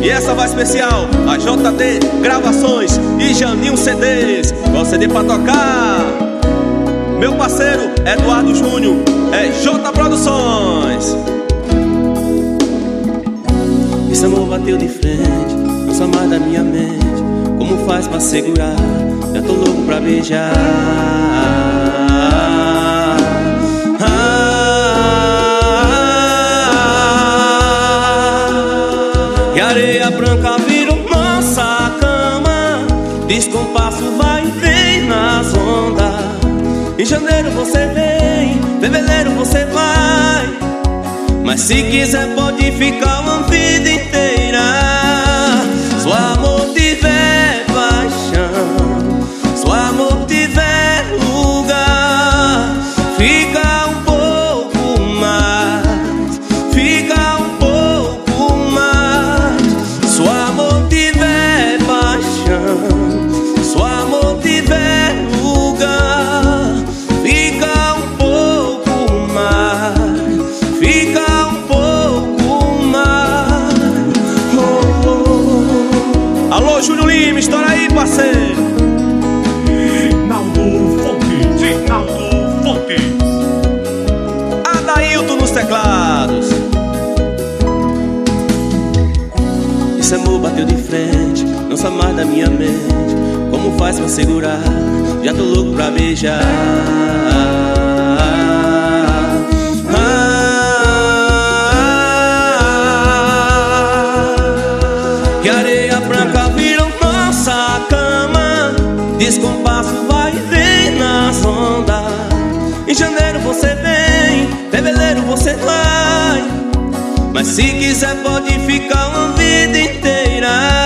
E essa vai especial a JD Gravações e Janinho CDs. Qual CD pra tocar? Meu parceiro Eduardo Júnior, é J Produções. Esse amor bateu de frente, não sai mais da minha mente. Como faz pra segurar? Já tô louco pra beijar. E areia branca virou nossa cama. Descompasso vai e vem nas ondas. Em janeiro você vem, fevereiro você vai. Mas se quiser pode ficar uma vida inteira. Se o amor tiver paixão, se o amor tiver lugar, fica um pouco mais, fica um pouco mais. Se o amor tiver paixão, se o amor tiver lugar, fica um pouco mais, fica. Alô, Júnior Lima, estoura aí, parceiro. Naldo Fontes, Naldo Fontes. Adailton nos teclados. Esse amor bateu de frente, não sai mais da minha mente. Como faz pra segurar? Já tô louco pra beijar. E areia branca virou nossa cama. Descompasso vai e vem nas ondas. Em janeiro você vem, fevereiro você vai. Mas se quiser pode ficar uma vida inteira.